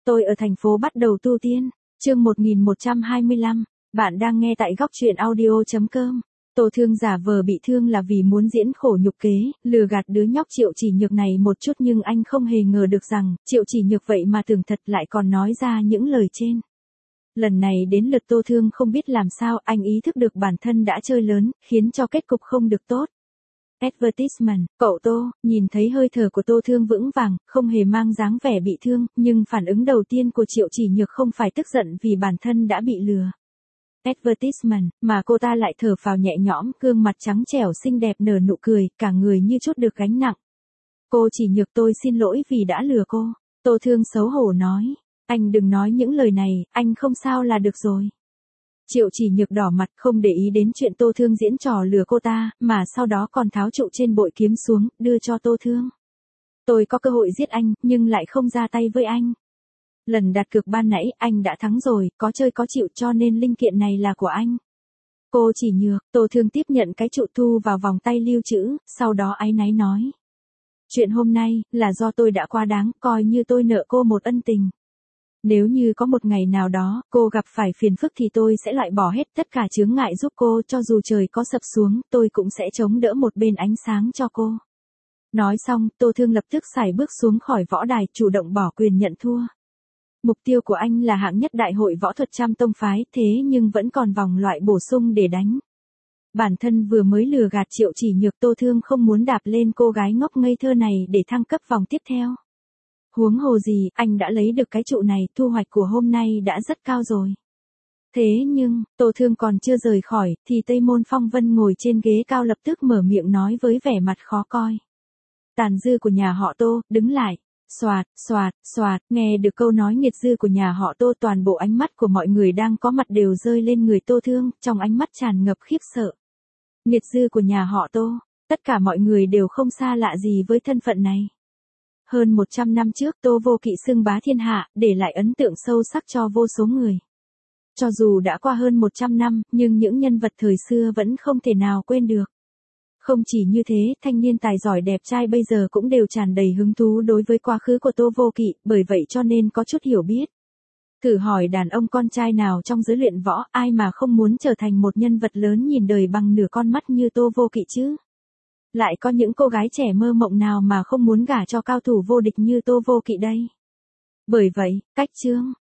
Tôi ở thành phố bắt đầu tu tiên. Chương 1125. Bạn đang nghe tại góc truyện audio.com. Tô Thương giả vờ bị thương là vì muốn diễn khổ nhục kế, lừa gạt đứa nhóc Triệu Chỉ Nhược này một chút, nhưng anh không hề ngờ được rằng Triệu Chỉ Nhược vậy mà tưởng thật lại còn nói ra những lời trên. Lần này đến lượt Tô Thương không biết làm sao, anh ý thức được bản thân đã chơi lớn, khiến cho kết cục không được tốt. Advertisement, cậu Tô, nhìn thấy hơi thở của Tô Thương vững vàng, không hề mang dáng vẻ bị thương, nhưng phản ứng đầu tiên của Triệu Chỉ Nhược không phải tức giận vì bản thân đã bị lừa. Advertisement, mà cô ta lại thở phào nhẹ nhõm, gương mặt trắng trẻo xinh đẹp nở nụ cười, cả người như chút được gánh nặng. Cô Chỉ Nhược, tôi xin lỗi vì đã lừa cô. Tô Thương xấu hổ nói. Anh đừng nói những lời này, anh không sao là được rồi. Triệu Chỉ Nhược đỏ mặt, không để ý đến chuyện Tô Thương diễn trò lừa cô ta, mà sau đó còn tháo trụ trên bội kiếm xuống, đưa cho Tô Thương. Tôi có cơ hội giết anh, nhưng lại không ra tay với anh. Lần đặt cược ban nãy, anh đã thắng rồi, có chơi có chịu, cho nên linh kiện này là của anh. Cô Chỉ Nhược, Tô Thương tiếp nhận cái trụ thu vào vòng tay lưu trữ, sau đó áy náy nói. Chuyện hôm nay, là do tôi đã quá đáng, coi như tôi nợ cô một ân tình. Nếu như có một ngày nào đó, cô gặp phải phiền phức thì tôi sẽ loại bỏ hết tất cả chướng ngại giúp cô, cho dù trời có sập xuống, tôi cũng sẽ chống đỡ một bên ánh sáng cho cô. Nói xong, Tô Thương lập tức sải bước xuống khỏi võ đài, chủ động bỏ quyền nhận thua. Mục tiêu của anh là hạng nhất đại hội võ thuật trăm tông phái, thế nhưng vẫn còn vòng loại bổ sung để đánh. Bản thân vừa mới lừa gạt Triệu Chỉ Nhược, Tô Thương không muốn đạp lên cô gái ngốc ngây thơ này để thăng cấp vòng tiếp theo. Huống hồ gì, anh đã lấy được cái trụ này, thu hoạch của hôm nay đã rất cao rồi. Thế nhưng, Tô Thương còn chưa rời khỏi, thì Tây Môn Phong Vân ngồi trên ghế cao lập tức mở miệng nói với vẻ mặt khó coi. Tàn dư của nhà họ Tô, đứng lại. Xoạt, xoạt, xoạt, nghe được câu nói nghiệt dư của nhà họ Tô, toàn bộ ánh mắt của mọi người đang có mặt đều rơi lên người Tô Thương, trong ánh mắt tràn ngập khiếp sợ. Nghiệt dư của nhà họ Tô, tất cả mọi người đều không xa lạ gì với thân phận này. Hơn 100 năm trước, Tô Vô Kỵ xưng bá thiên hạ, để lại ấn tượng sâu sắc cho vô số người. Cho dù đã qua hơn 100 năm, nhưng những nhân vật thời xưa vẫn không thể nào quên được. Không chỉ như thế, thanh niên tài giỏi đẹp trai bây giờ cũng đều tràn đầy hứng thú đối với quá khứ của Tô Vô Kỵ, bởi vậy cho nên có chút hiểu biết. Thử hỏi đàn ông con trai nào trong giới luyện võ, ai mà không muốn trở thành một nhân vật lớn nhìn đời bằng nửa con mắt như Tô Vô Kỵ chứ? Lại có những cô gái trẻ mơ mộng nào mà không muốn gả cho cao thủ vô địch như Tô Vô Kỵ đây? Bởi vậy, cách chương